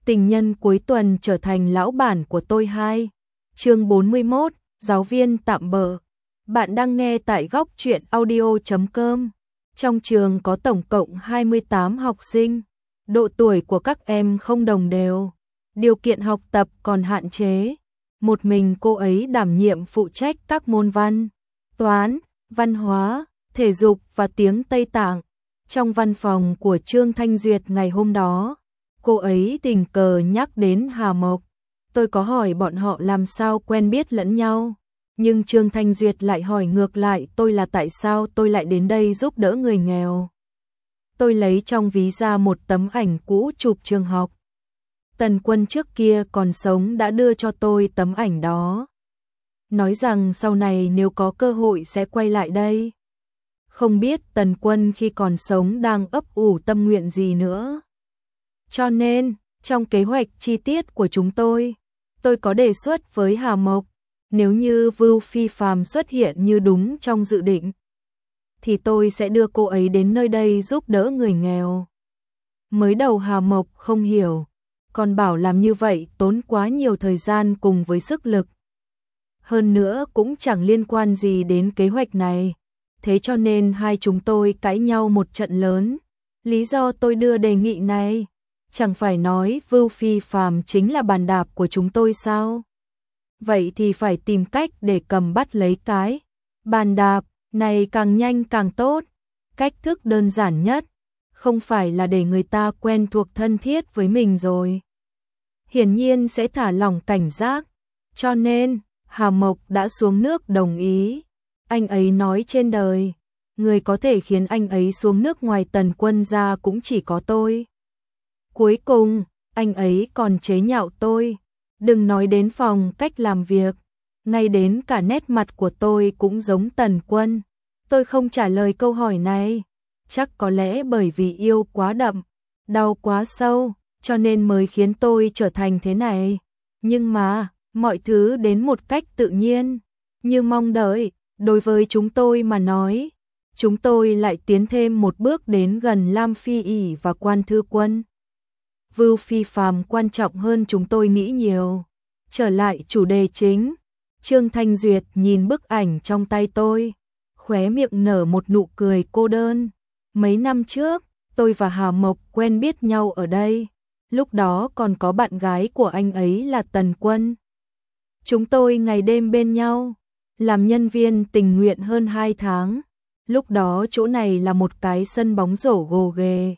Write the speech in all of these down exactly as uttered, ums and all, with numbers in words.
Tình nhân cuối tuần trở thành lão bản của tôi hai. Chương bốn mươi mốt, giáo viên tạm bợ. Bạn đang nghe tại góc truyện audio chấm com. Trong trường có tổng cộng hai mươi tám học sinh. Độ tuổi của các em không đồng đều. Điều kiện học tập còn hạn chế. Một mình cô ấy đảm nhiệm phụ trách các môn văn, toán, văn hóa, thể dục và tiếng Tây Tạng. Trong văn phòng của Trương Thanh Duyệt ngày hôm đó, cô ấy tình cờ nhắc đến Hà Mộc. Tôi có hỏi bọn họ làm sao quen biết lẫn nhau, nhưng Trương Thanh Duyệt lại hỏi ngược lại tôi là tại sao tôi lại đến đây giúp đỡ người nghèo. Tôi lấy trong ví ra một tấm ảnh cũ chụp trường học. Tần Quân trước kia còn sống đã đưa cho tôi tấm ảnh đó. Nói rằng sau này nếu có cơ hội sẽ quay lại đây. Không biết Tần Quân khi còn sống đang ấp ủ tâm nguyện gì nữa. Cho nên, trong kế hoạch chi tiết của chúng tôi, tôi có đề xuất với Hà Mộc, nếu như Vưu Phi Phàm xuất hiện như đúng trong dự định, thì tôi sẽ đưa cô ấy đến nơi đây giúp đỡ người nghèo. Mới đầu Hà Mộc không hiểu, còn bảo làm như vậy tốn quá nhiều thời gian cùng với sức lực. Hơn nữa cũng chẳng liên quan gì đến kế hoạch này, thế cho nên hai chúng tôi cãi nhau một trận lớn. Lý do tôi đưa đề nghị này, chẳng phải nói Vưu Phi Phàm chính là bàn đạp của chúng tôi sao? Vậy thì phải tìm cách để cầm bắt lấy cái bàn đạp này càng nhanh càng tốt. Cách thức đơn giản nhất, không phải là để người ta quen thuộc thân thiết với mình rồi. Hiển nhiên sẽ thả lỏng cảnh giác, cho nên Hà Mộc đã xuống nước đồng ý. Anh ấy nói trên đời, người có thể khiến anh ấy xuống nước ngoài Tần Quân ra cũng chỉ có tôi. Cuối cùng, anh ấy còn chế nhạo tôi. Đừng nói đến phong cách làm việc, ngay đến cả nét mặt của tôi cũng giống Tần Quân. Tôi không trả lời câu hỏi này, chắc có lẽ bởi vì yêu quá đậm, đau quá sâu, cho nên mới khiến tôi trở thành thế này. Nhưng mà, mọi thứ đến một cách tự nhiên, như mong đợi. Đối với chúng tôi mà nói, chúng tôi lại tiến thêm một bước đến gần Lam Phi ỷ và Quan Thư Quân. Vưu Phi Phàm quan trọng hơn chúng tôi nghĩ nhiều. Trở lại chủ đề chính, Trương Thanh Duyệt nhìn bức ảnh trong tay tôi, khóe miệng nở một nụ cười cô đơn. Mấy năm trước, tôi và Hà Mộc quen biết nhau ở đây, lúc đó còn có bạn gái của anh ấy là Tần Quân. Chúng tôi ngày đêm bên nhau, làm nhân viên tình nguyện hơn hai tháng. Lúc đó chỗ này là một cái sân bóng rổ gồ ghề.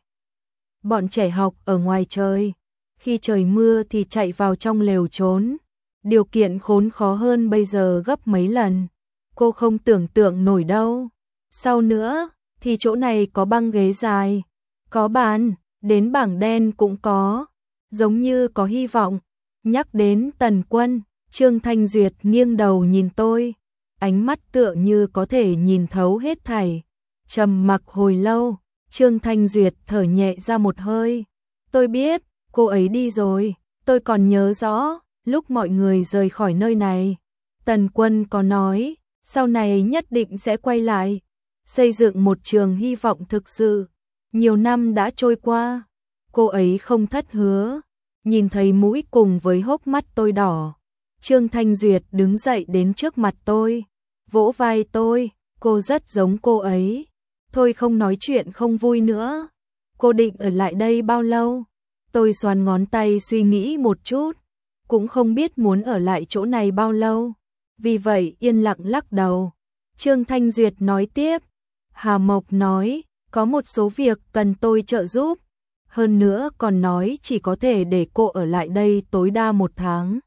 Bọn trẻ học ở ngoài chơi, khi trời mưa thì chạy vào trong lều trốn. Điều kiện khốn khó hơn bây giờ gấp mấy lần, cô không tưởng tượng nổi đâu. Sau nữa, thì chỗ này có băng ghế dài, có bàn, đến bảng đen cũng có, giống như có hy vọng. Nhắc đến Tần Quân, Trương Thanh Duyệt nghiêng đầu nhìn tôi, ánh mắt tựa như có thể nhìn thấu hết thảy. Trầm mặc hồi lâu, Trương Thanh Duyệt thở nhẹ ra một hơi. Tôi biết, cô ấy đi rồi, tôi còn nhớ rõ, lúc mọi người rời khỏi nơi này, Tần Quân có nói, sau này nhất định sẽ quay lại, xây dựng một trường hy vọng thực sự. Nhiều năm đã trôi qua, cô ấy không thất hứa. Nhìn thấy mũi cùng với hốc mắt tôi đỏ, Trương Thanh Duyệt đứng dậy đến trước mặt tôi, vỗ vai tôi, cô rất giống cô ấy. Thôi không nói chuyện không vui nữa. Cô định ở lại đây bao lâu? Tôi xoắn ngón tay suy nghĩ một chút, cũng không biết muốn ở lại chỗ này bao lâu. Vì vậy yên lặng lắc đầu. Trương Thanh Duyệt nói tiếp, Hà Mộc nói, có một số việc cần tôi trợ giúp. Hơn nữa còn nói chỉ có thể để cô ở lại đây tối đa một tháng.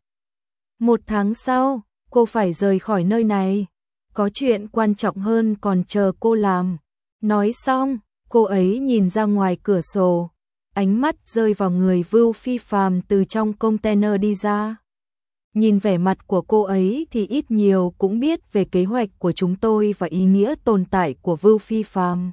Một tháng sau, cô phải rời khỏi nơi này. Có chuyện quan trọng hơn còn chờ cô làm. Nói xong, cô ấy nhìn ra ngoài cửa sổ, ánh mắt rơi vào người Vưu Phi Phàm từ trong container đi ra. Nhìn vẻ mặt của cô ấy thì ít nhiều cũng biết về kế hoạch của chúng tôi và ý nghĩa tồn tại của Vưu Phi Phàm.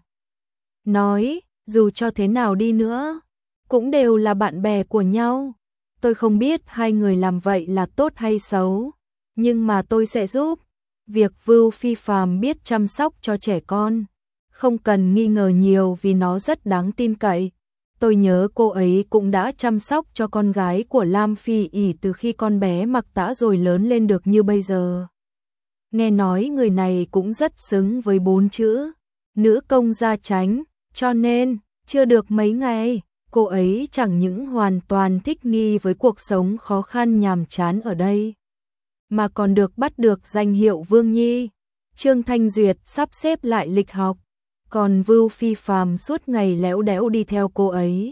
Nói, dù cho thế nào đi nữa, cũng đều là bạn bè của nhau. Tôi không biết hai người làm vậy là tốt hay xấu, nhưng mà tôi sẽ giúp. Việc Vưu Phi Phàm biết chăm sóc cho trẻ con, không cần nghi ngờ nhiều vì nó rất đáng tin cậy. Tôi nhớ cô ấy cũng đã chăm sóc cho con gái của Lam Phi ỉ từ khi con bé mặc tã rồi lớn lên được như bây giờ. Nghe nói người này cũng rất xứng với bốn chữ nữ công gia chánh, cho nên chưa được mấy ngày, cô ấy chẳng những hoàn toàn thích nghi với cuộc sống khó khăn nhàm chán ở đây, mà còn được bắt được danh hiệu Vương Nhi. Trương Thanh Duyệt sắp xếp lại lịch học, còn Vưu Phi Phàm suốt ngày léo đẽo đi theo cô ấy,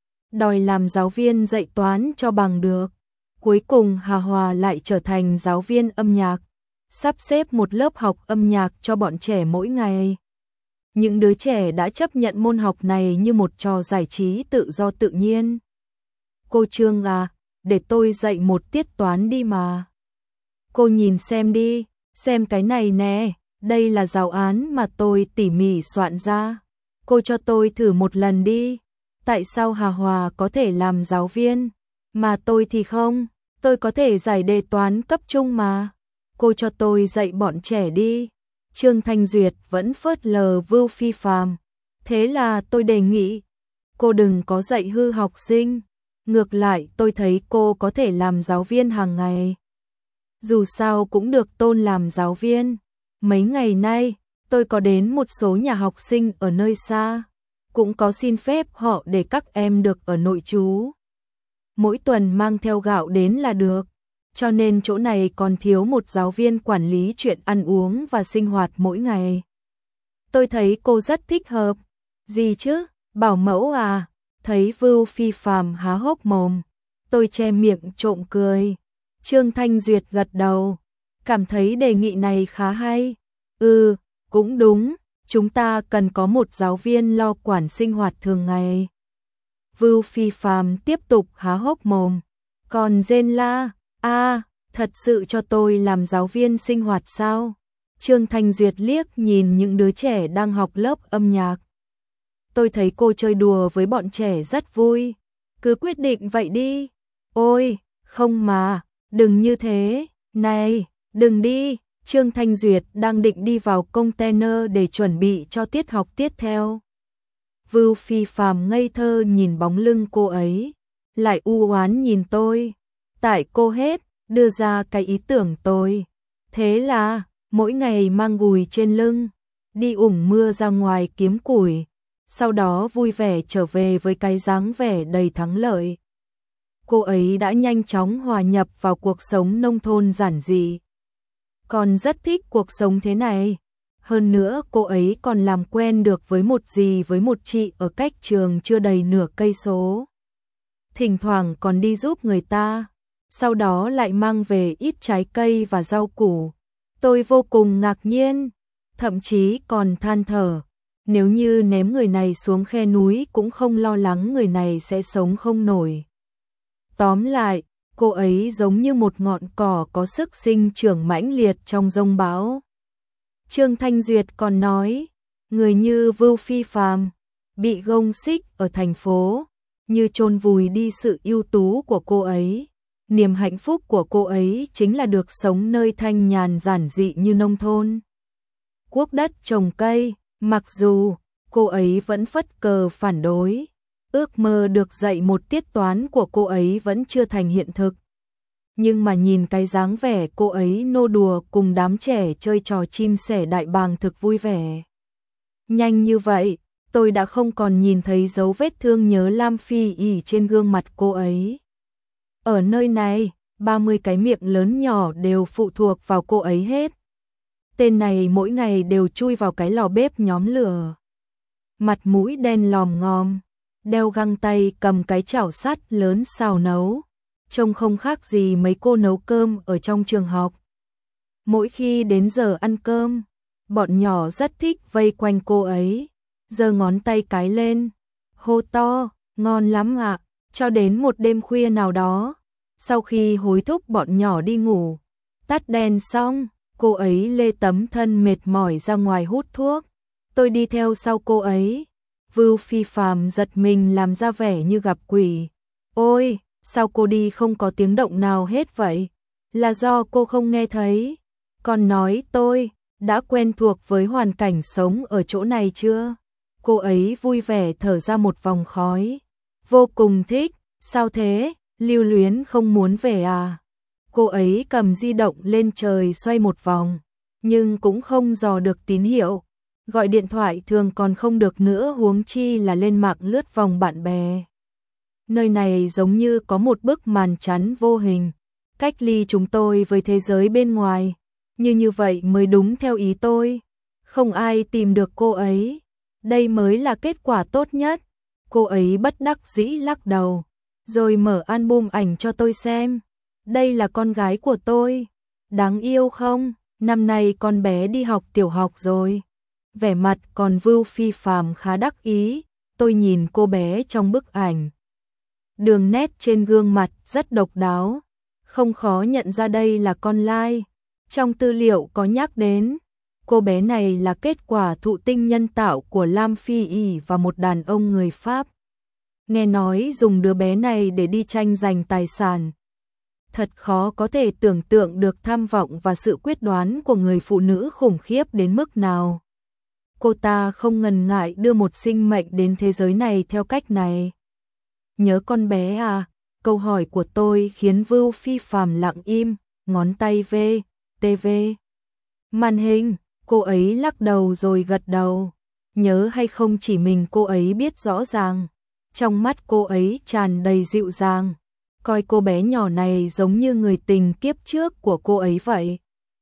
đòi làm giáo viên dạy toán cho bằng được. Cuối cùng Hà Hòa lại trở thành giáo viên âm nhạc, sắp xếp một lớp học âm nhạc cho bọn trẻ mỗi ngày. Những đứa trẻ đã chấp nhận môn học này như một trò giải trí tự do tự nhiên. Cô Trương à, để tôi dạy một tiết toán đi mà. Cô nhìn xem đi, xem cái này nè, đây là giáo án mà tôi tỉ mỉ soạn ra. Cô cho tôi thử một lần đi. Tại sao Hà Hòa có thể làm giáo viên, mà tôi thì không? Tôi có thể giải đề toán cấp trung mà. Cô cho tôi dạy bọn trẻ đi. Trương Thanh Duyệt vẫn phớt lờ Vưu Phi Phàm. Thế là tôi đề nghị, cô đừng có dạy hư học sinh. Ngược lại tôi thấy cô có thể làm giáo viên hàng ngày. Dù sao cũng được tôn làm giáo viên. Mấy ngày nay, tôi có đến một số nhà học sinh ở nơi xa, cũng có xin phép họ để các em được ở nội trú. Mỗi tuần mang theo gạo đến là được, cho nên chỗ này còn thiếu một giáo viên quản lý chuyện ăn uống và sinh hoạt mỗi ngày. Tôi thấy cô rất thích hợp. Gì chứ, bảo mẫu à? Thấy Vưu Phi Phàm há hốc mồm, tôi che miệng trộm cười. Trương Thanh Duyệt gật đầu, cảm thấy đề nghị này khá hay. Ừ, cũng đúng, chúng ta cần có một giáo viên lo quản sinh hoạt thường ngày. Vưu Phi Phàm tiếp tục há hốc mồm. Còn Dên La, a, thật sự cho tôi làm giáo viên sinh hoạt sao? Trương Thanh Duyệt liếc nhìn những đứa trẻ đang học lớp âm nhạc. Tôi thấy cô chơi đùa với bọn trẻ rất vui. Cứ quyết định vậy đi. Ôi, không mà, đừng như thế. Này, đừng đi. Trương Thanh Duyệt đang định đi vào container để chuẩn bị cho tiết học tiếp theo. Vưu Phi Phàm ngây thơ nhìn bóng lưng cô ấy, lại u oán nhìn tôi. Tại cô hết, đưa ra cái ý tưởng tôi. Thế là, mỗi ngày mang gùi trên lưng, đi ủng mưa ra ngoài kiếm củi, sau đó vui vẻ trở về với cái dáng vẻ đầy thắng lợi. Cô ấy đã nhanh chóng hòa nhập vào cuộc sống nông thôn giản dị, còn rất thích cuộc sống thế này. Hơn nữa cô ấy còn làm quen được với một dì với một chị ở cách trường chưa đầy nửa cây số. Thỉnh thoảng còn đi giúp người ta, sau đó lại mang về ít trái cây và rau củ. Tôi vô cùng ngạc nhiên, thậm chí còn than thở, nếu như ném người này xuống khe núi cũng không lo lắng người này sẽ sống không nổi. Tóm lại, cô ấy giống như một ngọn cỏ có sức sinh trưởng mãnh liệt trong giông bão. Trương Thanh Duyệt còn nói, người như Vưu Phi Phàm bị gông xích ở thành phố, như chôn vùi đi sự ưu tú của cô ấy. Niềm hạnh phúc của cô ấy chính là được sống nơi thanh nhàn giản dị như nông thôn. Cuốc đất trồng cây, mặc dù cô ấy vẫn phất cờ phản đối, ước mơ được dạy một tiết toán của cô ấy vẫn chưa thành hiện thực. Nhưng mà nhìn cái dáng vẻ cô ấy nô đùa cùng đám trẻ chơi trò chim sẻ đại bàng thực vui vẻ. Nhanh như vậy, tôi đã không còn nhìn thấy dấu vết thương nhớ Lam Phi ỉ trên gương mặt cô ấy. Ở nơi này, ba mươi cái miệng lớn nhỏ đều phụ thuộc vào cô ấy hết. Tên này mỗi ngày đều chui vào cái lò bếp nhóm lửa. Mặt mũi đen lòm ngòm, đeo găng tay cầm cái chảo sắt lớn xào nấu. Trông không khác gì mấy cô nấu cơm ở trong trường học. Mỗi khi đến giờ ăn cơm, bọn nhỏ rất thích vây quanh cô ấy, giơ ngón tay cái lên, hô to, ngon lắm ạ, cho đến một đêm khuya nào đó. Sau khi hối thúc bọn nhỏ đi ngủ, tắt đèn xong, cô ấy lê tấm thân mệt mỏi ra ngoài hút thuốc. Tôi đi theo sau cô ấy. Vưu Phi Phàm giật mình làm ra vẻ như gặp quỷ. Ôi, sao cô đi không có tiếng động nào hết vậy? Là do cô không nghe thấy? Còn nói tôi đã quen thuộc với hoàn cảnh sống ở chỗ này chưa? Cô ấy vui vẻ thở ra một vòng khói. Vô cùng thích, sao thế, lưu luyến không muốn về à? Cô ấy cầm di động lên trời xoay một vòng, nhưng cũng không dò được tín hiệu. Gọi điện thoại thường còn không được nữa, huống chi là lên mạng lướt vòng bạn bè. Nơi này giống như có một bức màn chắn vô hình, cách ly chúng tôi với thế giới bên ngoài. Như như vậy mới đúng theo ý tôi. Không ai tìm được cô ấy. Đây mới là kết quả tốt nhất. Cô ấy bất đắc dĩ lắc đầu, rồi mở album ảnh cho tôi xem. Đây là con gái của tôi. Đáng yêu không? Năm nay con bé đi học tiểu học rồi. Vẻ mặt còn Vưu Phi Phàm khá đắc ý. Tôi nhìn cô bé trong bức ảnh. Đường nét trên gương mặt rất độc đáo. Không khó nhận ra đây là con lai. Trong tư liệu có nhắc đến, cô bé này là kết quả thụ tinh nhân tạo của Lam Phi Y và một đàn ông người Pháp. Nghe nói dùng đứa bé này để đi tranh giành tài sản. Thật khó có thể tưởng tượng được tham vọng và sự quyết đoán của người phụ nữ khủng khiếp đến mức nào. Cô ta không ngần ngại đưa một sinh mệnh đến thế giới này theo cách này. Nhớ con bé à? Câu hỏi của tôi khiến Vưu Phi Phàm lặng im, ngón tay về ti vi. Màn hình, cô ấy lắc đầu rồi gật đầu. Nhớ hay không chỉ mình cô ấy biết rõ ràng. Trong mắt cô ấy tràn đầy dịu dàng. Coi cô bé nhỏ này giống như người tình kiếp trước của cô ấy vậy.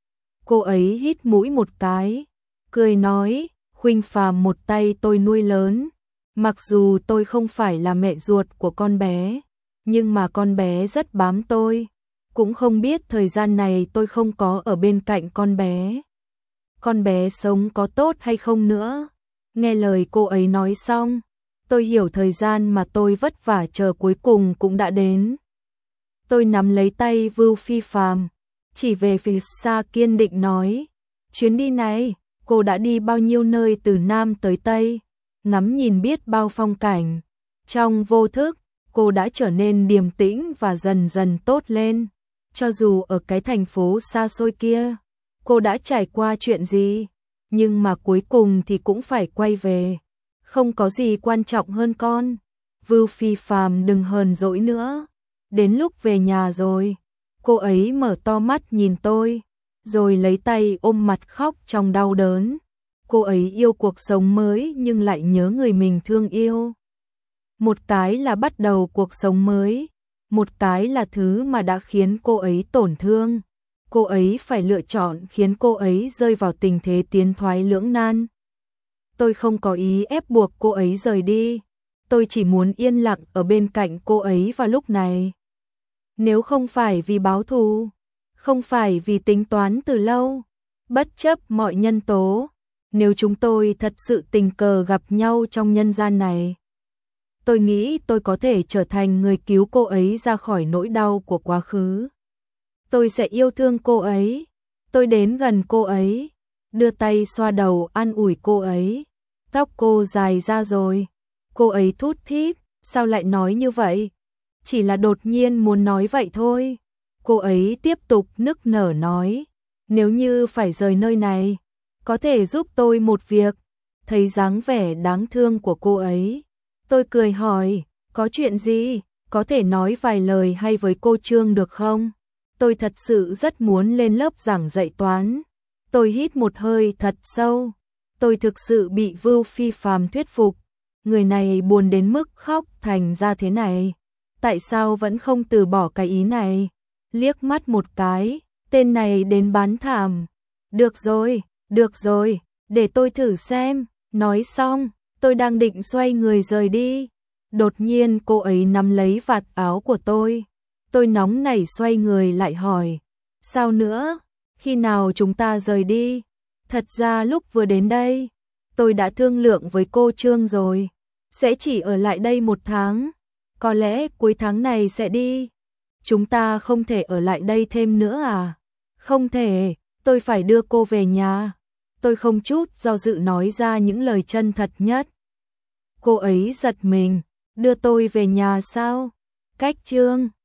Cô ấy hít mũi một cái, cười nói, Khuynh Phàm một tay tôi nuôi lớn. Mặc dù tôi không phải là mẹ ruột của con bé, nhưng mà con bé rất bám tôi. Cũng không biết thời gian này tôi không có ở bên cạnh con bé. Con bé sống có tốt hay không nữa. Nghe lời cô ấy nói xong, tôi hiểu thời gian mà tôi vất vả chờ cuối cùng cũng đã đến. Tôi nắm lấy tay Vưu Phi Phàm, chỉ về phía xa kiên định nói, chuyến đi này, cô đã đi bao nhiêu nơi từ Nam tới Tây, ngắm nhìn biết bao phong cảnh. Trong vô thức, cô đã trở nên điềm tĩnh và dần dần tốt lên. Cho dù ở cái thành phố xa xôi kia, cô đã trải qua chuyện gì, nhưng mà cuối cùng thì cũng phải quay về. Không có gì quan trọng hơn con. Vưu Phi Phàm đừng hờn dỗi nữa. Đến lúc về nhà rồi. Cô ấy mở to mắt nhìn tôi, rồi lấy tay ôm mặt khóc trong đau đớn. Cô ấy yêu cuộc sống mới nhưng lại nhớ người mình thương yêu. Một cái là bắt đầu cuộc sống mới, một cái là thứ mà đã khiến cô ấy tổn thương. Cô ấy phải lựa chọn khiến cô ấy rơi vào tình thế tiến thoái lưỡng nan. Tôi không có ý ép buộc cô ấy rời đi. Tôi chỉ muốn yên lặng ở bên cạnh cô ấy vào lúc này. Nếu không phải vì báo thù, không phải vì tính toán từ lâu, bất chấp mọi nhân tố, nếu chúng tôi thật sự tình cờ gặp nhau trong nhân gian này, tôi nghĩ tôi có thể trở thành người cứu cô ấy ra khỏi nỗi đau của quá khứ. Tôi sẽ yêu thương cô ấy. Tôi đến gần cô ấy, đưa tay xoa đầu an ủi cô ấy. Tóc cô dài ra rồi. Cô ấy thút thít, sao lại nói như vậy? Chỉ là đột nhiên muốn nói vậy thôi. Cô ấy tiếp tục nức nở nói, nếu như phải rời nơi này, có thể giúp tôi một việc. Thấy dáng vẻ đáng thương của cô ấy, tôi cười hỏi, có chuyện gì? Có thể nói vài lời hay với cô Trương được không? Tôi thật sự rất muốn lên lớp giảng dạy toán. Tôi hít một hơi thật sâu. Tôi thực sự bị Vưu Phi Phàm thuyết phục. Người này buồn đến mức khóc thành ra thế này. Tại sao vẫn không từ bỏ cái ý này? Liếc mắt một cái, tên này đến bán thảm. Được rồi, được rồi, để tôi thử xem. Nói xong, tôi đang định xoay người rời đi. Đột nhiên cô ấy nắm lấy vạt áo của tôi. Tôi nóng nảy xoay người lại hỏi, sao nữa? Khi nào chúng ta rời đi? Thật ra lúc vừa đến đây, tôi đã thương lượng với cô Trương rồi. Sẽ chỉ ở lại đây một tháng. Có lẽ cuối tháng này sẽ đi. Chúng ta không thể ở lại đây thêm nữa à? Không thể, tôi phải đưa cô về nhà. Tôi không chút do dự nói ra những lời chân thật nhất. Cô ấy giật mình, đưa tôi về nhà sao? Cách Trương